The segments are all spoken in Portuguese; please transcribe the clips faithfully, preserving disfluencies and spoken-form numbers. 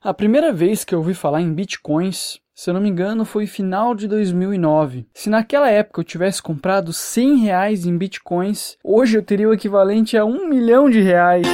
A primeira vez que eu ouvi falar em bitcoins, se eu não me engano, foi final de dois mil e nove. Se naquela época eu tivesse comprado cem reais em bitcoins, hoje eu teria o equivalente a um milhão de reais.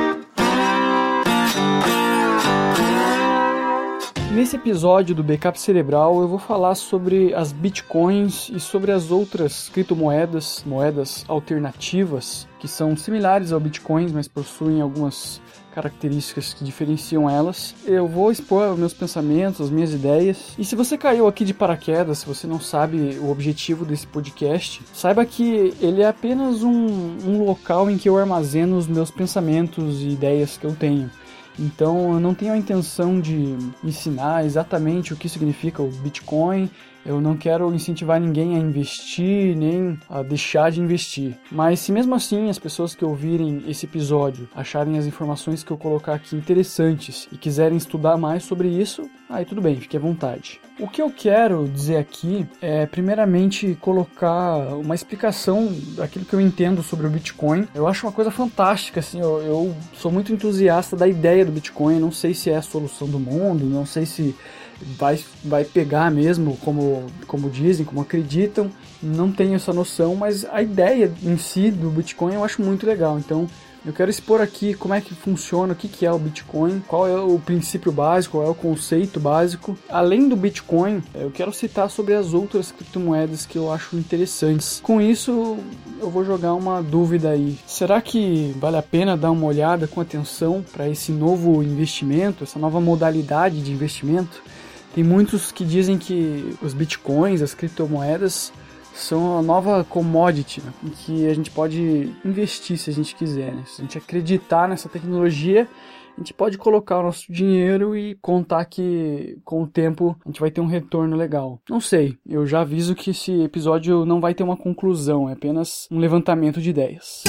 Nesse episódio do Backup Cerebral eu vou falar sobre as bitcoins e sobre as outras criptomoedas, moedas alternativas, que são similares ao bitcoins, mas possuem algumas características que diferenciam elas. Eu vou expor meus pensamentos, as minhas ideias. E se você caiu aqui de paraquedas, se você não sabe o objetivo desse podcast, saiba que ele é apenas um, um local em que eu armazeno os meus pensamentos e ideias que eu tenho. Então eu não tenho a intenção de ensinar exatamente o que significa o Bitcoin, eu não quero incentivar ninguém a investir, nem a deixar de investir. Mas se mesmo assim as pessoas que ouvirem esse episódio acharem as informações que eu colocar aqui interessantes e quiserem estudar mais sobre isso, aí tudo bem, fique à vontade. O que eu quero dizer aqui é, primeiramente, colocar uma explicação daquilo que eu entendo sobre o Bitcoin. Eu acho uma coisa fantástica, assim, eu, eu sou muito entusiasta da ideia do Bitcoin, não sei se é a solução do mundo, não sei se vai, vai pegar mesmo, como, como dizem, como acreditam, não tenho essa noção, mas a ideia em si do Bitcoin eu acho muito legal, então eu quero expor aqui como é que funciona, o que que é o Bitcoin, qual é o princípio básico, qual é o conceito básico. Além do Bitcoin, eu quero citar sobre as outras criptomoedas que eu acho interessantes. Com isso, eu vou jogar uma dúvida aí. Será que vale a pena dar uma olhada com atenção para esse novo investimento, essa nova modalidade de investimento? Tem muitos que dizem que os Bitcoins, as criptomoedas, são a nova commodity, né, em que a gente pode investir se a gente quiser, né? Se a gente acreditar nessa tecnologia, a gente pode colocar o nosso dinheiro e contar que com o tempo a gente vai ter um retorno legal. Não sei, eu já aviso que esse episódio não vai ter uma conclusão, é apenas um levantamento de ideias.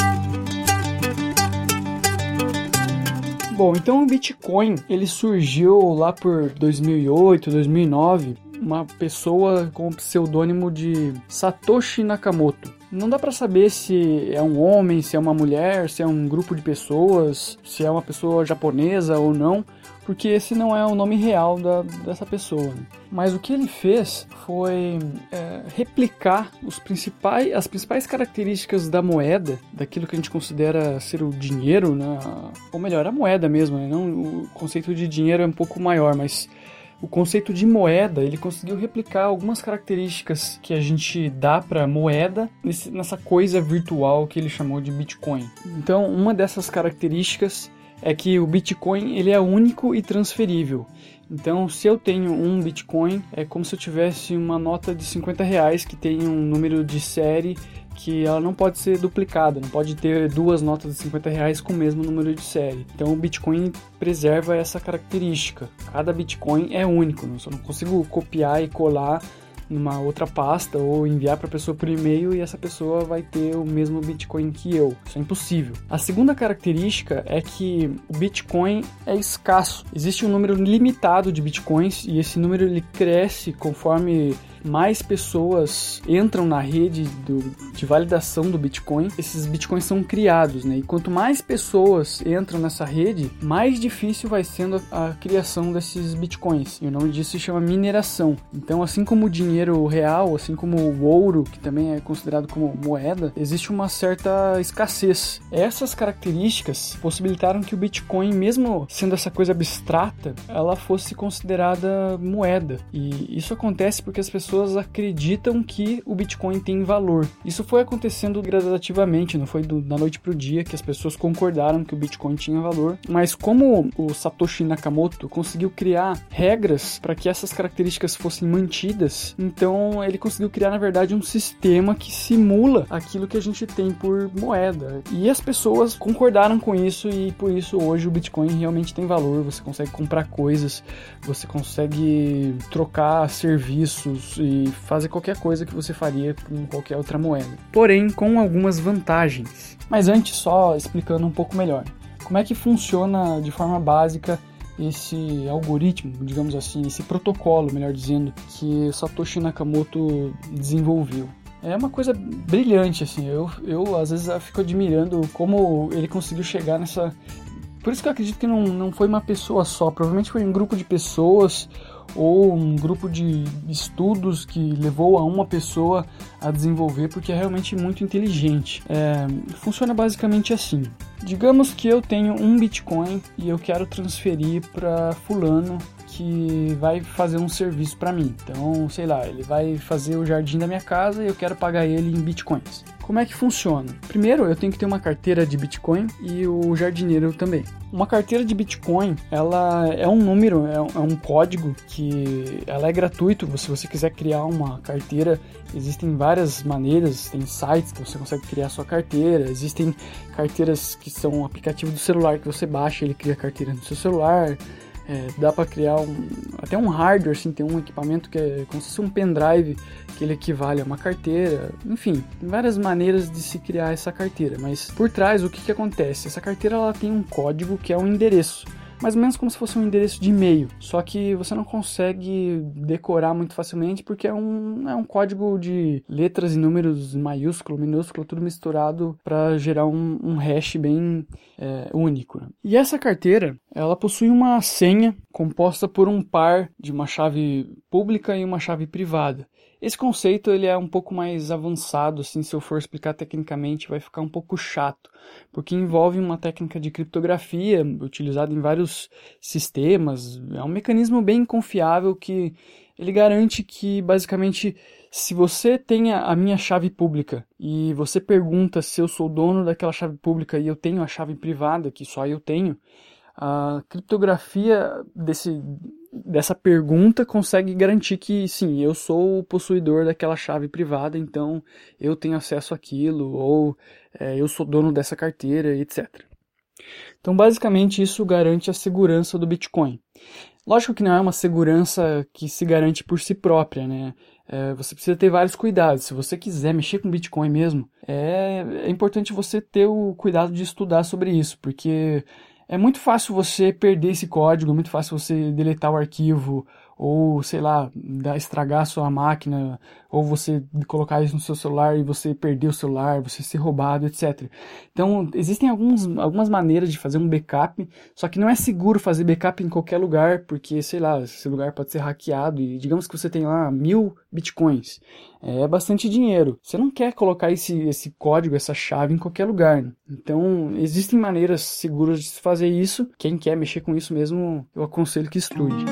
Bom, então o Bitcoin, ele surgiu lá por dois mil e oito, dois mil e nove, uma pessoa com o pseudônimo de Satoshi Nakamoto. Não dá para saber se é um homem, se é uma mulher, se é um grupo de pessoas, se é uma pessoa japonesa ou não, porque esse não é o nome real da, dessa pessoa. Mas o que ele fez foi é, replicar os principais, as principais características da moeda, daquilo que a gente considera ser o dinheiro, né? Ou melhor, a moeda mesmo, né? Não, o conceito de dinheiro é um pouco maior, mas o conceito de moeda, ele conseguiu replicar algumas características que a gente dá para moeda nesse, nessa coisa virtual que ele chamou de Bitcoin. Então, uma dessas características é que o Bitcoin ele é único e transferível. Então, se eu tenho um Bitcoin, é como se eu tivesse uma nota de cinquenta reais que tem um número de série que ela não pode ser duplicada, não pode ter duas notas de cinquenta reais com o mesmo número de série. Então o Bitcoin preserva essa característica. Cada Bitcoin é único, eu só não consigo copiar e colar numa outra pasta ou enviar para a pessoa por e-mail e essa pessoa vai ter o mesmo Bitcoin que eu. Isso é impossível. A segunda característica é que o Bitcoin é escasso. Existe um número limitado de Bitcoins e esse número ele cresce conforme mais pessoas entram na rede do, de validação do Bitcoin, esses Bitcoins são criados, né? E quanto mais pessoas entram nessa rede, mais difícil vai sendo a, a criação desses Bitcoins. E o nome disso se chama mineração. Então, assim como o dinheiro real, assim como o ouro, que também é considerado como moeda, existe uma certa escassez. Essas características possibilitaram que o Bitcoin, mesmo sendo essa coisa abstrata, ela fosse considerada moeda. E isso acontece porque as pessoas pessoas acreditam que o Bitcoin tem valor. Isso foi acontecendo gradativamente, não foi do, da noite para o dia que as pessoas concordaram que o Bitcoin tinha valor, mas como o Satoshi Nakamoto conseguiu criar regras para que essas características fossem mantidas, então ele conseguiu criar, na verdade, um sistema que simula aquilo que a gente tem por moeda. E as pessoas concordaram com isso e por isso hoje o Bitcoin realmente tem valor. Você consegue comprar coisas, você consegue trocar serviços e fazer qualquer coisa que você faria com qualquer outra moeda. Porém, com algumas vantagens. Mas antes, só explicando um pouco melhor. Como é que funciona de forma básica esse algoritmo, digamos assim, esse protocolo, melhor dizendo, que Satoshi Nakamoto desenvolveu? É uma coisa brilhante, assim, eu, eu às vezes eu fico admirando como ele conseguiu chegar nessa, Por isso que eu acredito que não, não foi uma pessoa só, provavelmente foi um grupo de pessoas ou um grupo de estudos que levou a uma pessoa a desenvolver, porque é realmente muito inteligente. É, funciona basicamente assim. Digamos que eu tenho um Bitcoin e eu quero transferir para fulano que vai fazer um serviço para mim. Então, sei lá, ele vai fazer o jardim da minha casa e eu quero pagar ele em Bitcoins. Como é que funciona? Primeiro, eu tenho que ter uma carteira de Bitcoin e o jardineiro também. Uma carteira de Bitcoin, ela é um número, é um, é um código que ela é gratuito. Se você quiser criar uma carteira, existem várias maneiras, tem sites que você consegue criar sua carteira, existem carteiras que são um aplicativo do celular que você baixa, ele cria a carteira no seu celular. É, dá para criar um, até um hardware, assim, tem um equipamento que é como se fosse um pendrive, que ele equivale a uma carteira. Enfim, tem várias maneiras de se criar essa carteira, mas por trás o que, que acontece? Essa carteira ela tem um código que é um endereço, mais ou menos como se fosse um endereço de e-mail, só que você não consegue decorar muito facilmente porque é um, é um código de letras e números maiúsculo, minúsculo, tudo misturado para gerar um, um hash bem é, único. E essa carteira, ela possui uma senha composta por um par de uma chave pública e uma chave privada. Esse conceito ele é um pouco mais avançado, assim, se eu for explicar tecnicamente vai ficar um pouco chato, porque envolve uma técnica de criptografia utilizada em vários sistemas. É um mecanismo bem confiável que ele garante que, basicamente, se você tem a minha chave pública e você pergunta se eu sou dono daquela chave pública e eu tenho a chave privada, que só eu tenho, a criptografia desse, dessa pergunta consegue garantir que sim, eu sou o possuidor daquela chave privada, então eu tenho acesso àquilo, ou é, eu sou dono dessa carteira, etcétera. Então basicamente isso garante a segurança do Bitcoin. Lógico que não é uma segurança que se garante por si própria, né? É, você precisa ter vários cuidados. Se você quiser mexer com Bitcoin mesmo, é, é importante você ter o cuidado de estudar sobre isso, porque é muito fácil você perder esse código, é muito fácil você deletar o arquivo, ou, sei lá, estragar a sua máquina, ou você colocar isso no seu celular e você perder o celular, você ser roubado, etcétera. Então, existem alguns, algumas maneiras de fazer um backup, só que não é seguro fazer backup em qualquer lugar, porque, sei lá, esse lugar pode ser hackeado, e digamos que você tem lá mil bitcoins. É bastante dinheiro. Você não quer colocar esse, esse código, essa chave em qualquer lugar, né? Então, existem maneiras seguras de se fazer isso. Quem quer mexer com isso mesmo, eu aconselho que estude.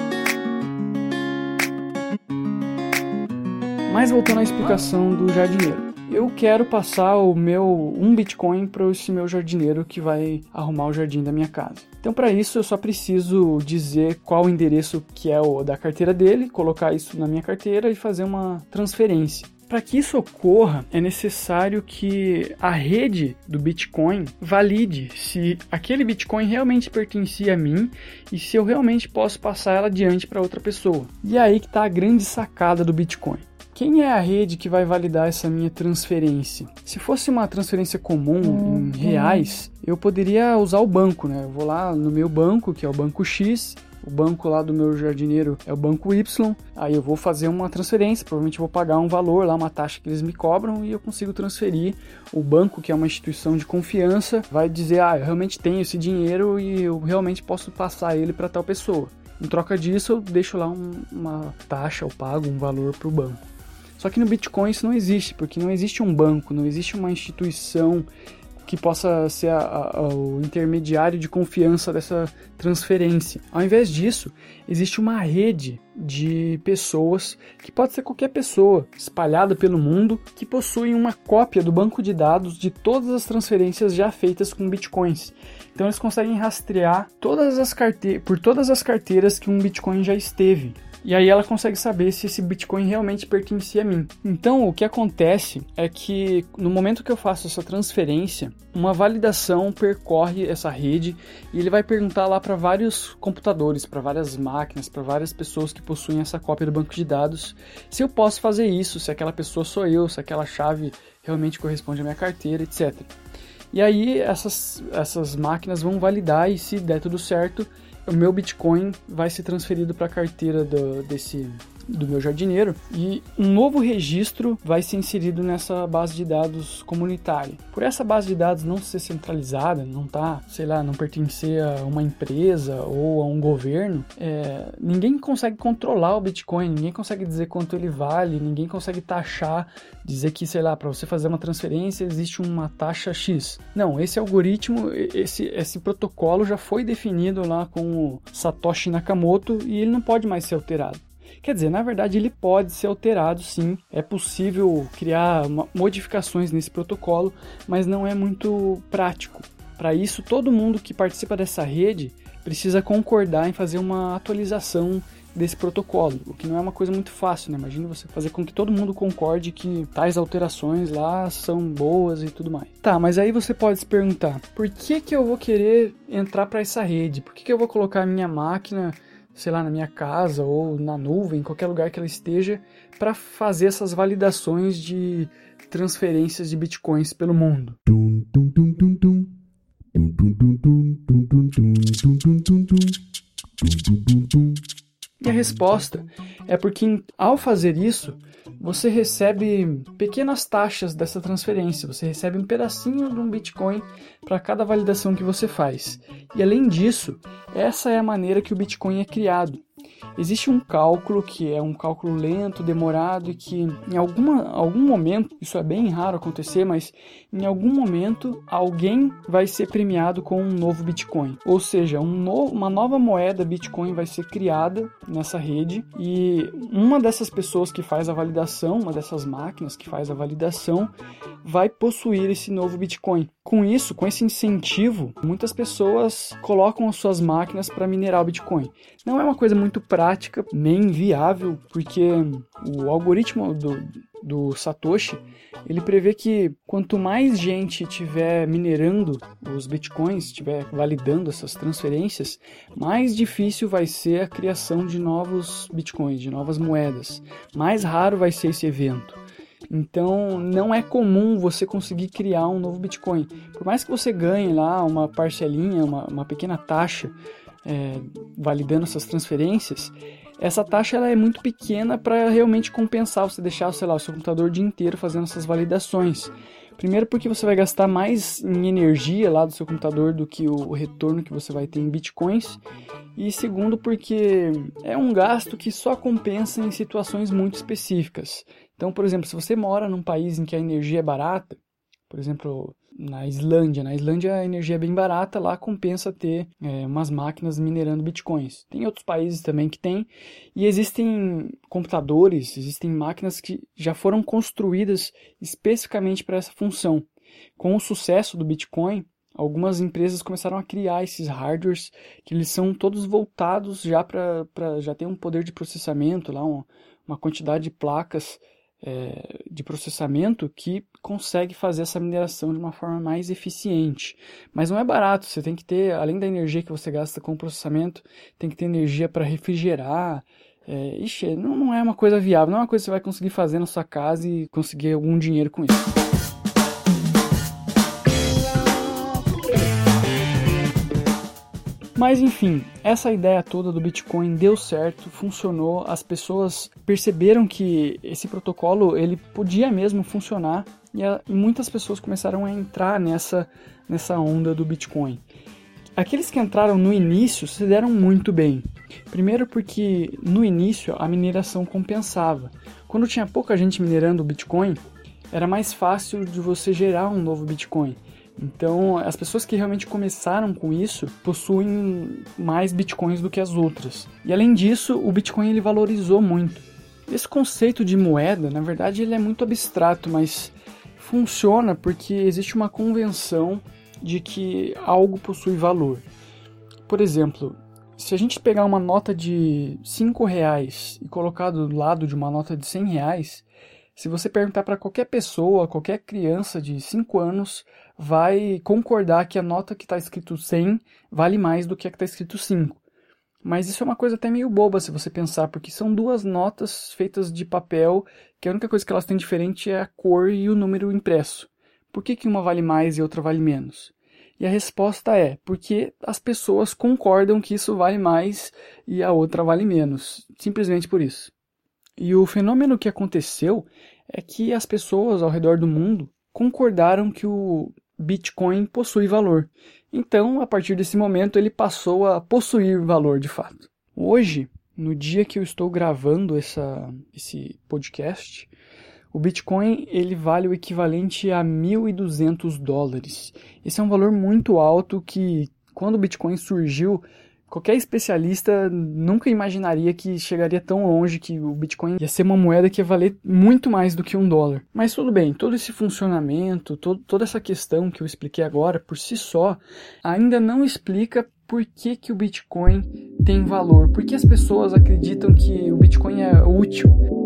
Mas voltando à explicação do jardineiro. Eu quero passar o meu um Bitcoin para esse meu jardineiro que vai arrumar o jardim da minha casa. Então, para isso, eu só preciso dizer qual o endereço que é o da carteira dele, colocar isso na minha carteira e fazer uma transferência. Para que isso ocorra, é necessário que a rede do Bitcoin valide se aquele Bitcoin realmente pertencia a mim e se eu realmente posso passar ela adiante para outra pessoa. E é aí que está a grande sacada do Bitcoin. Quem é a rede que vai validar essa minha transferência? Se fosse uma transferência comum uhum. em reais, eu poderia usar o banco, né? Eu vou lá no meu banco, que é o banco X, o banco lá do meu jardineiro é o banco Y, aí eu vou fazer uma transferência, provavelmente eu vou pagar um valor lá, uma taxa que eles me cobram e eu consigo transferir. O banco, que é uma instituição de confiança, vai dizer, ah, eu realmente tenho esse dinheiro e eu realmente posso passar ele para tal pessoa. Em troca disso, eu deixo lá um, uma taxa, eu pago um valor para o banco. Só que no Bitcoin isso não existe, porque não existe um banco, não existe uma instituição que possa ser a, a, o intermediário de confiança dessa transferência. Ao invés disso, existe uma rede de pessoas, que pode ser qualquer pessoa, espalhada pelo mundo, que possuem uma cópia do banco de dados de todas as transferências já feitas com Bitcoins. Então eles conseguem rastrear todas as carte- por todas as carteiras que um Bitcoin já esteve. E aí ela consegue saber se esse Bitcoin realmente pertencia a mim. Então o que acontece é que no momento que eu faço essa transferência, uma validação percorre essa rede e ele vai perguntar lá para vários computadores, para várias máquinas, para várias pessoas que possuem essa cópia do banco de dados, se eu posso fazer isso, se aquela pessoa sou eu, se aquela chave realmente corresponde à minha carteira, etcétera. E aí essas, essas máquinas vão validar e se der tudo certo, o meu Bitcoin vai ser transferido para a carteira do, desse, do meu jardineiro, e um novo registro vai ser inserido nessa base de dados comunitária. Por essa base de dados não ser centralizada, não tá, sei lá, não pertencer a uma empresa ou a um governo, é, ninguém consegue controlar o Bitcoin, ninguém consegue dizer quanto ele vale, ninguém consegue taxar, dizer que, sei lá, para você fazer uma transferência existe uma taxa X. Não, esse algoritmo, esse, esse protocolo já foi definido lá com o Satoshi Nakamoto e ele não pode mais ser alterado. Quer dizer, na verdade ele pode ser alterado sim, é possível criar modificações nesse protocolo, mas não é muito prático. Para isso, todo mundo que participa dessa rede precisa concordar em fazer uma atualização desse protocolo, o que não é uma coisa muito fácil, né? Imagina você fazer com que todo mundo concorde que tais alterações lá são boas e tudo mais. Tá, mas aí você pode se perguntar, por que que eu vou querer entrar para essa rede? Por que que eu vou colocar a minha máquina, sei lá, na minha casa ou na nuvem, em qualquer lugar que ela esteja, para fazer essas validações de transferências de bitcoins pelo mundo? E a resposta é porque, ao fazer isso, você recebe pequenas taxas dessa transferência, você recebe um pedacinho de um Bitcoin para cada validação que você faz. E além disso, essa é a maneira que o Bitcoin é criado. Existe um cálculo que é um cálculo lento, demorado e que em alguma, algum momento, isso é bem raro acontecer, mas em algum momento alguém vai ser premiado com um novo Bitcoin. Ou seja, um no, uma nova moeda Bitcoin vai ser criada nessa rede e uma dessas pessoas que faz a validação, uma dessas máquinas que faz a validação, vai possuir esse novo Bitcoin. Com isso, com esse incentivo, muitas pessoas colocam as suas máquinas para minerar o Bitcoin. Não é uma coisa muito prática, nem viável, porque o algoritmo do, do Satoshi, ele prevê que quanto mais gente tiver minerando os Bitcoins, estiver validando essas transferências, mais difícil vai ser a criação de novos Bitcoins, de novas moedas. Mais raro vai ser esse evento. Então, não é comum você conseguir criar um novo Bitcoin. Por mais que você ganhe lá uma parcelinha, uma, uma pequena taxa, é, validando essas transferências, essa taxa ela é muito pequena para realmente compensar você deixar, sei lá, o seu computador o dia inteiro fazendo essas validações. Primeiro porque você vai gastar mais em energia lá do seu computador do que o retorno que você vai ter em bitcoins. E segundo porque é um gasto que só compensa em situações muito específicas. Então, por exemplo, se você mora num país em que a energia é barata, por exemplo, na Islândia. Na Islândia a energia é bem barata, lá compensa ter é, umas máquinas minerando bitcoins. Tem outros países também que tem, e existem computadores, existem máquinas que já foram construídas especificamente para essa função. Com o sucesso do Bitcoin, algumas empresas começaram a criar esses hardwares que eles são todos voltados já para já ter um poder de processamento, lá um, uma quantidade de placas É, de processamento que consegue fazer essa mineração de uma forma mais eficiente. Mas não é barato, você tem que ter, além da energia que você gasta com o processamento, tem que ter energia para refrigerar. É, ixi, não, não é uma coisa viável, não é uma coisa que você vai conseguir fazer na sua casa e conseguir algum dinheiro com isso. Mas enfim, essa ideia toda do Bitcoin deu certo, funcionou, as pessoas perceberam que esse protocolo ele podia mesmo funcionar e, a, e muitas pessoas começaram a entrar nessa, nessa onda do Bitcoin. Aqueles que entraram no início se deram muito bem. Primeiro porque no início a mineração compensava. Quando tinha pouca gente minerando o Bitcoin, era mais fácil de você gerar um novo Bitcoin. Então, as pessoas que realmente começaram com isso possuem mais bitcoins do que as outras. E além disso, o Bitcoin ele valorizou muito. Esse conceito de moeda, na verdade, ele é muito abstrato, mas funciona porque existe uma convenção de que algo possui valor. Por exemplo, se a gente pegar uma nota de cinco reais e colocar do lado de uma nota de cem reais, se você perguntar para qualquer pessoa, qualquer criança de cinco anos, vai concordar que a nota que está escrito cem vale mais do que a que está escrito cinco. Mas isso é uma coisa até meio boba se você pensar, porque são duas notas feitas de papel, que a única coisa que elas têm diferente é a cor e o número impresso. Por que que uma vale mais e outra vale menos? E a resposta é, porque as pessoas concordam que isso vale mais e a outra vale menos. Simplesmente por isso. E o fenômeno que aconteceu é que as pessoas ao redor do mundo concordaram que o Bitcoin possui valor. Então, a partir desse momento, ele passou a possuir valor de fato. Hoje, no dia que eu estou gravando essa, esse podcast, o Bitcoin ele vale o equivalente a mil e duzentos dólares. Esse é um valor muito alto que, quando o Bitcoin surgiu, qualquer especialista nunca imaginaria que chegaria tão longe, que o Bitcoin ia ser uma moeda que ia valer muito mais do que um dólar. Mas tudo bem, todo esse funcionamento, todo, toda essa questão que eu expliquei agora, por si só, ainda não explica por que, que o Bitcoin tem valor. Por que as pessoas acreditam que o Bitcoin é útil?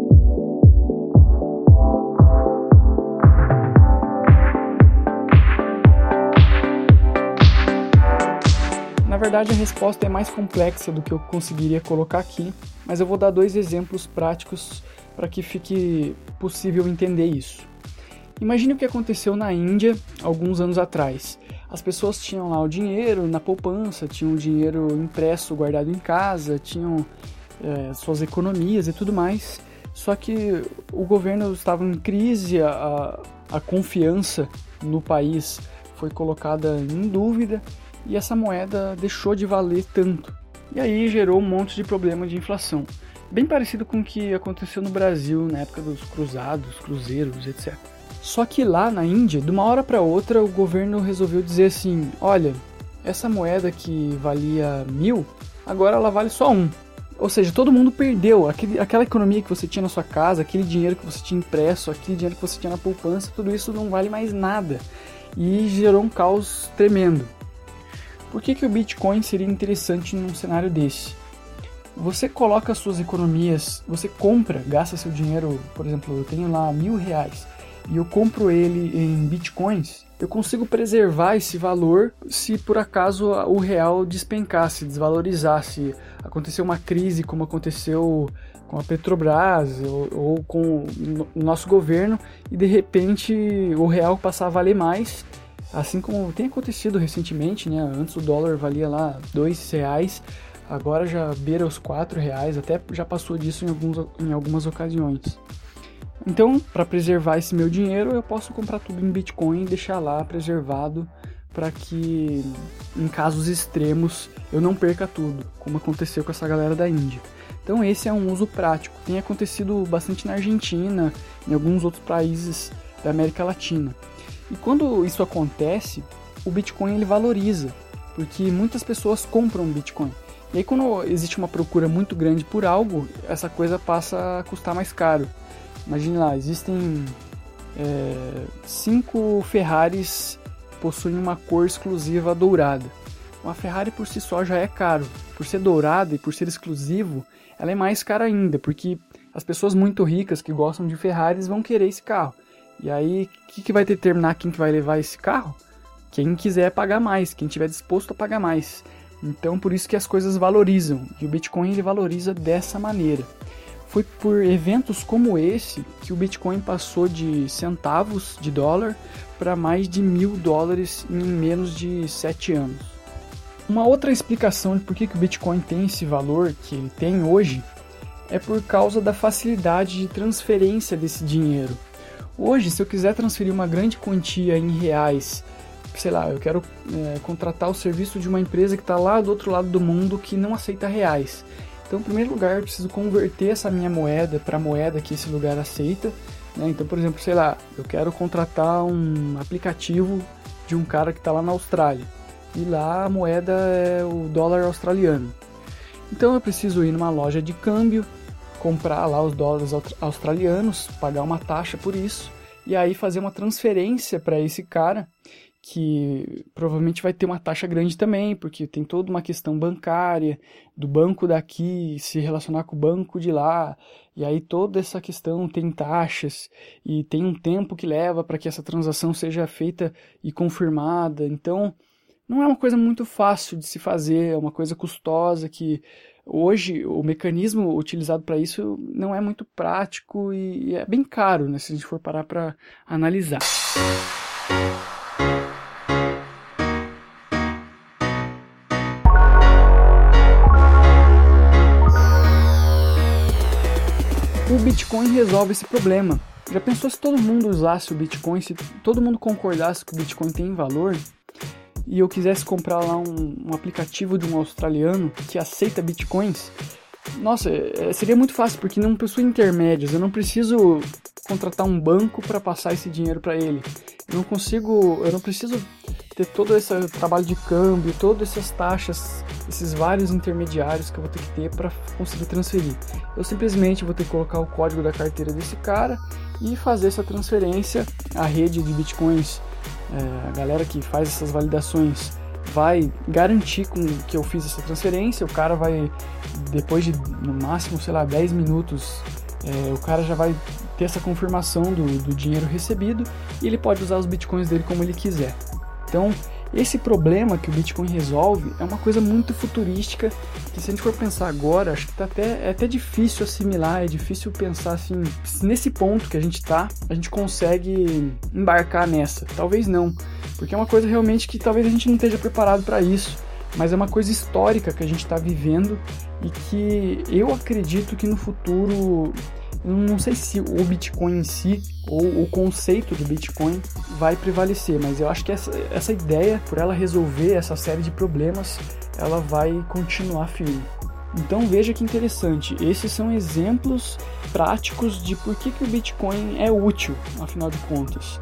Na verdade, a resposta é mais complexa do que eu conseguiria colocar aqui, mas eu vou dar dois exemplos práticos para que fique possível entender isso. Imagine o que aconteceu na Índia alguns anos atrás. As pessoas tinham lá o dinheiro na poupança, tinham o dinheiro impresso guardado em casa, tinham é, suas economias e tudo mais, só que o governo estava em crise, a, a confiança no país foi colocada em dúvida, e essa moeda deixou de valer tanto. E aí gerou um monte de problema de inflação. Bem parecido com o que aconteceu no Brasil na época dos cruzados, cruzeiros, etcétera. Só que lá na Índia, de uma hora para outra, o governo resolveu dizer assim, olha, essa moeda que valia mil, agora ela vale só um. Ou seja, todo mundo perdeu. Aquele, aquela economia que você tinha na sua casa, aquele dinheiro que você tinha impresso, aquele dinheiro que você tinha na poupança, tudo isso não vale mais nada. E gerou um caos tremendo. Por que, que o Bitcoin seria interessante num cenário desse? Você coloca suas economias, você compra, gasta seu dinheiro, por exemplo, eu tenho lá mil reais e eu compro ele em Bitcoins, eu consigo preservar esse valor se por acaso o real despencasse, desvalorizasse, aconteceu uma crise como aconteceu com a Petrobras ou, ou com o nosso governo e de repente o real passar a valer mais. Assim como tem acontecido recentemente, né? Antes o dólar valia lá dois reais, agora já beira os quatro reais, até já passou disso em, alguns, em algumas ocasiões. Então, para preservar esse meu dinheiro, eu posso comprar tudo em Bitcoin e deixar lá preservado para que, em casos extremos, eu não perca tudo, como aconteceu com essa galera da Índia. Então esse é um uso prático. Tem acontecido bastante na Argentina, em alguns outros países da América Latina. E quando isso acontece, o Bitcoin ele valoriza, porque muitas pessoas compram Bitcoin. E aí quando existe uma procura muito grande por algo, essa coisa passa a custar mais caro. Imagine lá, existem é, cinco Ferraris que possuem uma cor exclusiva dourada. Uma Ferrari por si só já é caro. Por ser dourada e por ser exclusivo, ela é mais cara ainda, porque as pessoas muito ricas que gostam de Ferraris vão querer esse carro. E aí, o que, que vai determinar quem que vai levar esse carro? Quem quiser pagar mais, quem estiver disposto a pagar mais. Então, por isso que as coisas valorizam. E o Bitcoin ele valoriza dessa maneira. Foi por eventos como esse que o Bitcoin passou de centavos de dólar para mais de mil dólares em menos de sete anos. Uma outra explicação de por que, que o Bitcoin tem esse valor que ele tem hoje é por causa da facilidade de transferência desse dinheiro. Hoje, se eu quiser transferir uma grande quantia em reais, sei lá, eu quero é, contratar o serviço de uma empresa que está lá do outro lado do mundo que não aceita reais. Então, em primeiro lugar, eu preciso converter essa minha moeda para a moeda que esse lugar aceita. Né? Então, por exemplo, sei lá, eu quero contratar um aplicativo de um cara que está lá na Austrália. E lá a moeda é o dólar australiano. Então, eu preciso ir numa loja de câmbio, comprar lá os dólares australianos, pagar uma taxa por isso, e aí fazer uma transferência para esse cara, que provavelmente vai ter uma taxa grande também, porque tem toda uma questão bancária, do banco daqui se relacionar com o banco de lá, e aí toda essa questão tem taxas, e tem um tempo que leva para que essa transação seja feita e confirmada, então não é uma coisa muito fácil de se fazer, é uma coisa custosa que hoje o mecanismo utilizado para isso não é muito prático e é bem caro, né, se a gente for parar para analisar. O Bitcoin resolve esse problema. Já pensou se todo mundo usasse o Bitcoin, se todo mundo concordasse que o Bitcoin tem valor, e eu quisesse comprar lá um, um aplicativo de um australiano que aceita Bitcoins? Nossa, seria muito fácil, porque não possui intermédios, eu não preciso contratar um banco para passar esse dinheiro para ele. Eu não consigo, eu não preciso ter todo esse trabalho de câmbio, todas essas taxas, esses vários intermediários que eu vou ter que ter para conseguir transferir. Eu simplesmente vou ter que colocar o código da carteira desse cara e fazer essa transferência. A rede de Bitcoins, é, a galera que faz essas validações vai garantir com que eu fiz essa transferência. O cara vai, depois de no máximo, sei lá, dez minutos, é, o cara já vai ter essa confirmação do, do dinheiro recebido e ele pode usar os Bitcoins dele como ele quiser. Então, esse problema que o Bitcoin resolve é uma coisa muito futurística, que se a gente for pensar agora, acho que tá até, é até difícil assimilar, é difícil pensar assim, nesse ponto que a gente tá, a gente consegue embarcar nessa. Talvez não, porque é uma coisa realmente que talvez a gente não esteja preparado para isso, mas é uma coisa histórica que a gente está vivendo e que eu acredito que no futuro, não sei se o Bitcoin em si ou o conceito do Bitcoin vai prevalecer, mas eu acho que essa, essa ideia, por ela resolver essa série de problemas, ela vai continuar firme. Então veja que interessante, esses são exemplos práticos de por que, que o Bitcoin é útil, afinal de contas.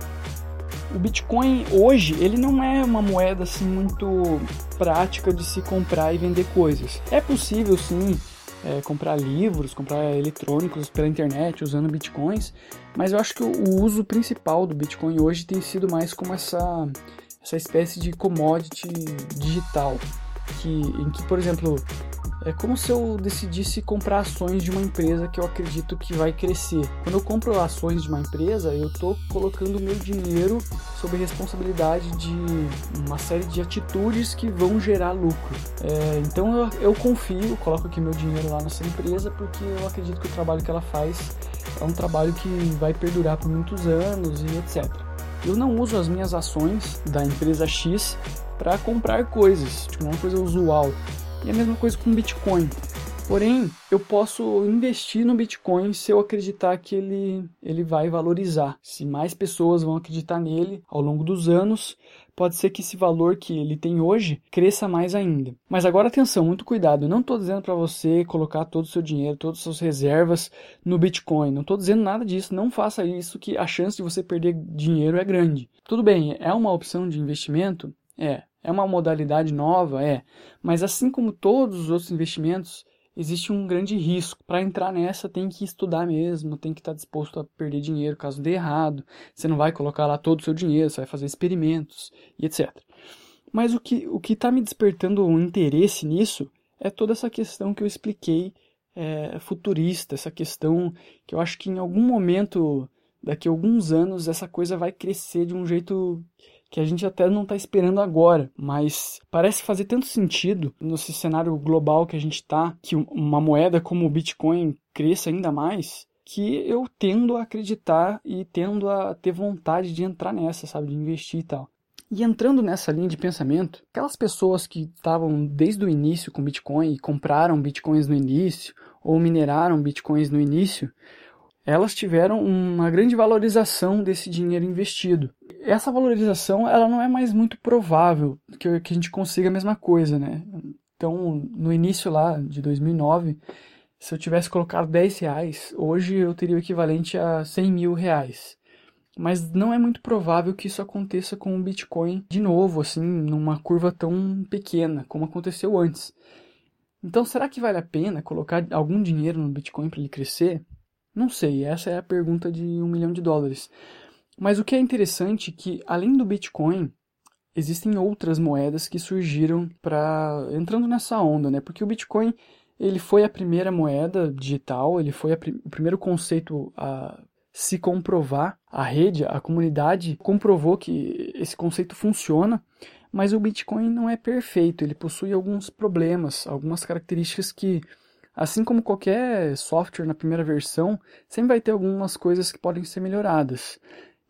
O Bitcoin hoje, ele não é uma moeda assim muito prática de se comprar e vender coisas. É possível sim é, comprar livros, comprar eletrônicos pela internet usando Bitcoins, mas eu acho que o uso principal do Bitcoin hoje tem sido mais como essa, essa espécie de commodity digital, que, em que, por exemplo, é como se eu decidisse comprar ações de uma empresa que eu acredito que vai crescer. Quando eu compro ações de uma empresa, eu estou colocando o meu dinheiro sob responsabilidade de uma série de atitudes que vão gerar lucro. É, então eu, eu confio, coloco aqui meu dinheiro lá nessa empresa porque eu acredito que o trabalho que ela faz é um trabalho que vai perdurar por muitos anos e etcétera. Eu não uso as minhas ações da empresa X para comprar coisas, tipo uma coisa usual. E a mesma coisa com o Bitcoin. Porém, eu posso investir no Bitcoin se eu acreditar que ele, ele vai valorizar. Se mais pessoas vão acreditar nele ao longo dos anos, pode ser que esse valor que ele tem hoje cresça mais ainda. Mas agora atenção, muito cuidado. Eu não estou dizendo para você colocar todo o seu dinheiro, todas as suas reservas no Bitcoin. Não estou dizendo nada disso. Não faça isso, que a chance de você perder dinheiro é grande. Tudo bem, é uma opção de investimento? É. É uma modalidade nova? É. Mas assim como todos os outros investimentos, existe um grande risco. Para entrar nessa tem que estudar mesmo, tem que estar disposto a perder dinheiro caso dê errado. Você não vai colocar lá todo o seu dinheiro, você vai fazer experimentos e etcétera. Mas o que o que está me despertando um interesse nisso é toda essa questão que eu expliquei, é, futurista, essa questão que eu acho que em algum momento, daqui a alguns anos, essa coisa vai crescer de um jeito que a gente até não está esperando agora, mas parece fazer tanto sentido nesse cenário global que a gente está, que uma moeda como o Bitcoin cresça ainda mais, que eu tendo a acreditar e tendo a ter vontade de entrar nessa, sabe, de investir e tal. E entrando nessa linha de pensamento, aquelas pessoas que estavam desde o início com Bitcoin e compraram Bitcoins no início, ou mineraram Bitcoins no início, elas tiveram uma grande valorização desse dinheiro investido. Essa valorização, ela não é mais muito provável que, que a gente consiga a mesma coisa, né? Então, no início lá de dois mil e nove, se eu tivesse colocado dez reais, hoje eu teria o equivalente a cem mil reais. Mas não é muito provável que isso aconteça com o Bitcoin de novo, assim, numa curva tão pequena como aconteceu antes. Então, será que vale a pena colocar algum dinheiro no Bitcoin para ele crescer? Não sei, essa é a pergunta de um milhão de dólares. Mas o que é interessante é que, além do Bitcoin, existem outras moedas que surgiram para entrando nessa onda, né? Porque o Bitcoin, ele foi a primeira moeda digital, ele foi a, o primeiro conceito a se comprovar. A rede, a comunidade comprovou que esse conceito funciona, mas o Bitcoin não é perfeito, ele possui alguns problemas, algumas características que, assim como qualquer software na primeira versão, sempre vai ter algumas coisas que podem ser melhoradas.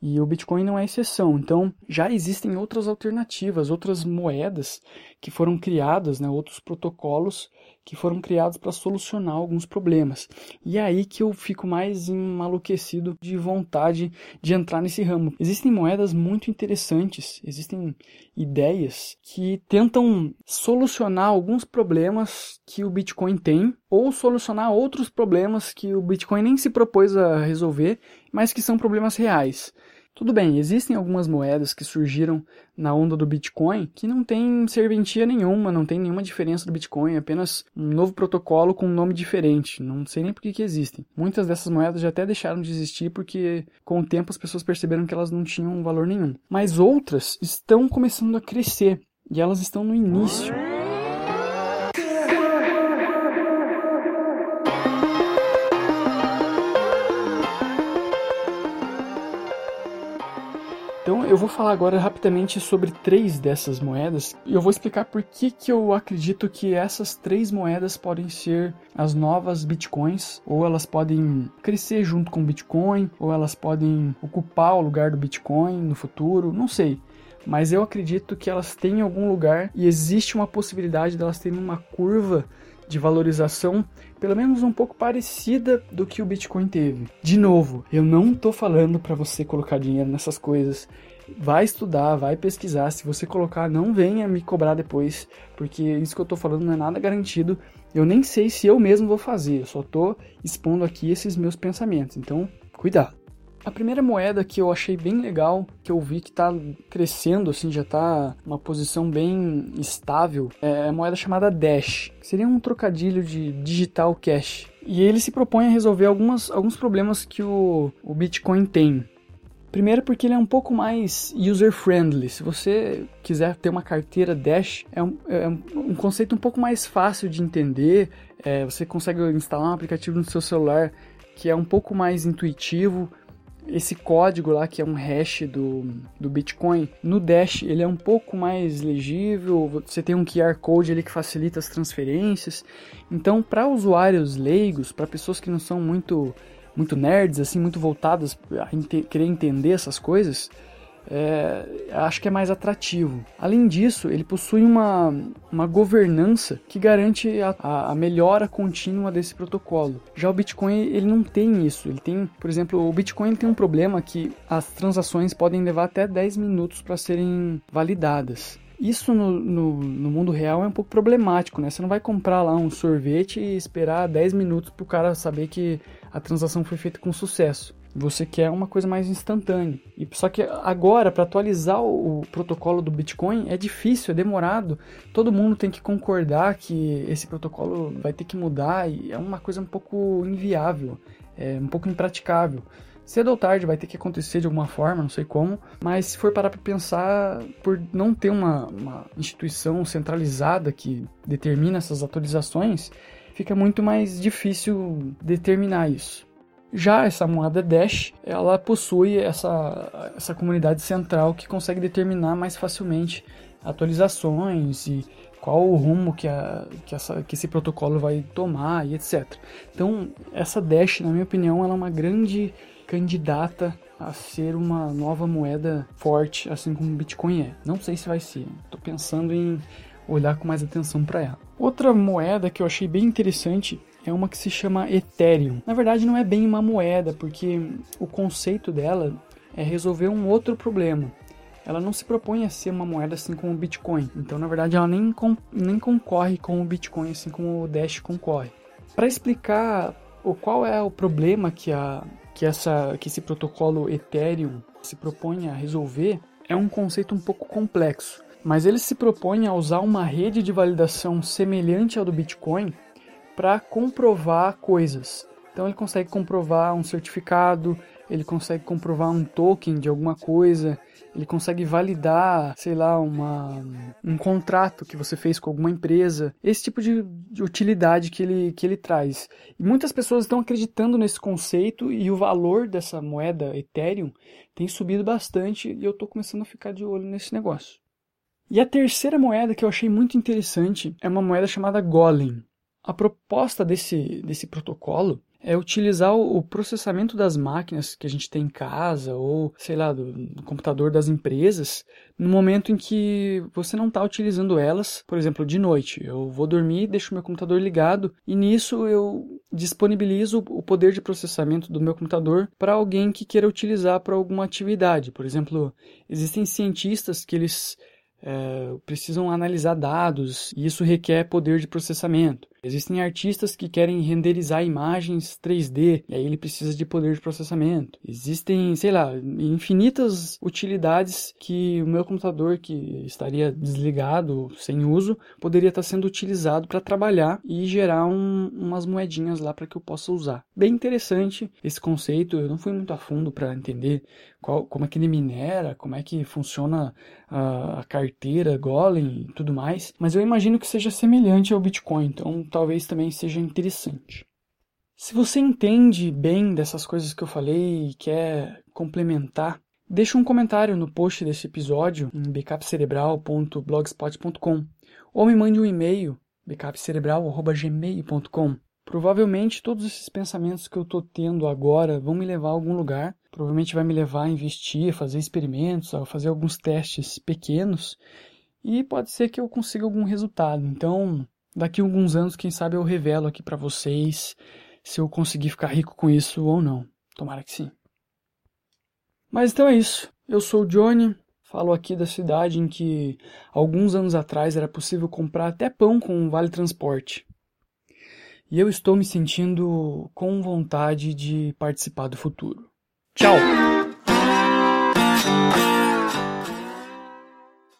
E o Bitcoin não é exceção. Então, já existem outras alternativas, outras moedas que foram criadas, né, outros protocolos que foram criados para solucionar alguns problemas. E é aí que eu fico mais enmaluquecido de vontade de entrar nesse ramo. Existem moedas muito interessantes, existem ideias que tentam solucionar alguns problemas que o Bitcoin tem, ou solucionar outros problemas que o Bitcoin nem se propôs a resolver, mas que são problemas reais. Tudo bem, existem algumas moedas que surgiram na onda do Bitcoin que não tem serventia nenhuma, não tem nenhuma diferença do Bitcoin, é apenas um novo protocolo com um nome diferente, não sei nem por que que existem. Muitas dessas moedas já até deixaram de existir porque com o tempo as pessoas perceberam que elas não tinham valor nenhum. Mas outras estão começando a crescer e elas estão no início. Então eu vou falar agora rapidamente sobre três dessas moedas e eu vou explicar por que, que eu acredito que essas três moedas podem ser as novas Bitcoins, ou elas podem crescer junto com o Bitcoin, ou elas podem ocupar o lugar do Bitcoin no futuro, não sei. Mas eu acredito que elas têm algum lugar e existe uma possibilidade delas terem uma curva de valorização pelo menos um pouco parecida do que o Bitcoin teve. De novo, eu não estou falando para você colocar dinheiro nessas coisas. Vai estudar, vai pesquisar. Se você colocar, não venha me cobrar depois, porque isso que eu estou falando não é nada garantido. Eu nem sei se eu mesmo vou fazer, eu só estou expondo aqui esses meus pensamentos. Então, cuidado. A primeira moeda que eu achei bem legal, que eu vi que está crescendo, assim, já está numa posição bem estável, é a moeda chamada Dash, que seria um trocadilho de Digital Cash. E ele se propõe a resolver algumas, alguns problemas que o, o Bitcoin tem. Primeiro porque ele é um pouco mais user-friendly. Se você quiser ter uma carteira Dash, é um, é um conceito um pouco mais fácil de entender. É, você consegue instalar um aplicativo no seu celular que é um pouco mais intuitivo. Esse código lá, que é um hash do, do Bitcoin, no Dash ele é um pouco mais legível, você tem um Q R Code ali que facilita as transferências. Então, para usuários leigos, para pessoas que não são muito, muito nerds, assim, muito voltadas a ente- querer entender essas coisas, é, acho que é mais atrativo. Além disso, ele possui uma, uma governança que garante a, a, a melhora contínua desse protocolo. Já o Bitcoin, ele não tem isso. Ele tem, por exemplo, o Bitcoin ele tem um problema que as transações podem levar até dez minutos para serem validadas. Isso no, no, no mundo real é um pouco problemático, né? Você não vai comprar lá um sorvete e esperar dez minutos para o cara saber que a transação foi feita com sucesso. Você quer uma coisa mais instantânea. E só que agora, para atualizar o, o protocolo do Bitcoin, é difícil, é demorado. Todo mundo tem que concordar que esse protocolo vai ter que mudar e é uma coisa um pouco inviável, é um pouco impraticável. Cedo ou tarde vai ter que acontecer de alguma forma, não sei como, mas se for parar para pensar, por não ter uma, uma instituição centralizada que determina essas atualizações, fica muito mais difícil determinar isso. Já essa moeda Dash, ela possui essa, essa comunidade central que consegue determinar mais facilmente atualizações e qual o rumo que, a, que, essa, que esse protocolo vai tomar e etcétera. Então, essa Dash, na minha opinião, ela é uma grande candidata a ser uma nova moeda forte, assim como o Bitcoin é. Não sei se vai ser, estou pensando em olhar com mais atenção para ela. Outra moeda que eu achei bem interessante é uma que se chama Ethereum. Na verdade não é bem uma moeda, porque o conceito dela é resolver um outro problema. Ela não se propõe a ser uma moeda assim como o Bitcoin. Então, na verdade, ela nem, com, nem concorre com o Bitcoin assim como o Dash concorre. Para explicar o, qual é o problema que, a, que, essa, que esse protocolo Ethereum se propõe a resolver, é um conceito um pouco complexo. Mas ele se propõe a usar uma rede de validação semelhante ao do Bitcoin para comprovar coisas. Então ele consegue comprovar um certificado, ele consegue comprovar um token de alguma coisa, ele consegue validar, sei lá, uma, um contrato que você fez com alguma empresa, esse tipo de, de utilidade que ele, que ele traz. E muitas pessoas estão acreditando nesse conceito e o valor dessa moeda Ethereum tem subido bastante e eu estou começando a ficar de olho nesse negócio. E a terceira moeda que eu achei muito interessante é uma moeda chamada Golem. A proposta desse, desse protocolo é utilizar o processamento das máquinas que a gente tem em casa ou, sei lá, do, do computador das empresas no momento em que você não está utilizando elas, por exemplo, de noite. Eu vou dormir, deixo meu computador ligado e nisso eu disponibilizo o poder de processamento do meu computador para alguém que queira utilizar para alguma atividade. Por exemplo, existem cientistas que eles é, precisam analisar dados e isso requer poder de processamento. Existem artistas que querem renderizar imagens três D, e aí ele precisa de poder de processamento. Existem, sei lá, infinitas utilidades que o meu computador, que estaria desligado, sem uso, poderia estar sendo utilizado para trabalhar e gerar um, umas moedinhas lá para que eu possa usar. Bem interessante esse conceito, eu não fui muito a fundo para entender qual, como é que ele minera, como é que funciona a, a carteira Golem e tudo mais, mas eu imagino que seja semelhante ao Bitcoin, então talvez também seja interessante. Se você entende bem dessas coisas que eu falei e quer complementar, deixa um comentário no post desse episódio em backup cerebral ponto blogspot ponto com ou me mande um e-mail backup cerebral arroba gmail ponto com. Provavelmente todos esses pensamentos que eu estou tendo agora vão me levar a algum lugar, provavelmente vai me levar a investir, a fazer experimentos, a fazer alguns testes pequenos e pode ser que eu consiga algum resultado. Então, daqui a alguns anos, quem sabe eu revelo aqui para vocês se eu conseguir ficar rico com isso ou não. Tomara que sim. Mas então é isso. Eu sou o Johnny, falo aqui da cidade em que alguns anos atrás era possível comprar até pão com um vale transporte. E eu estou me sentindo com vontade de participar do futuro. Tchau!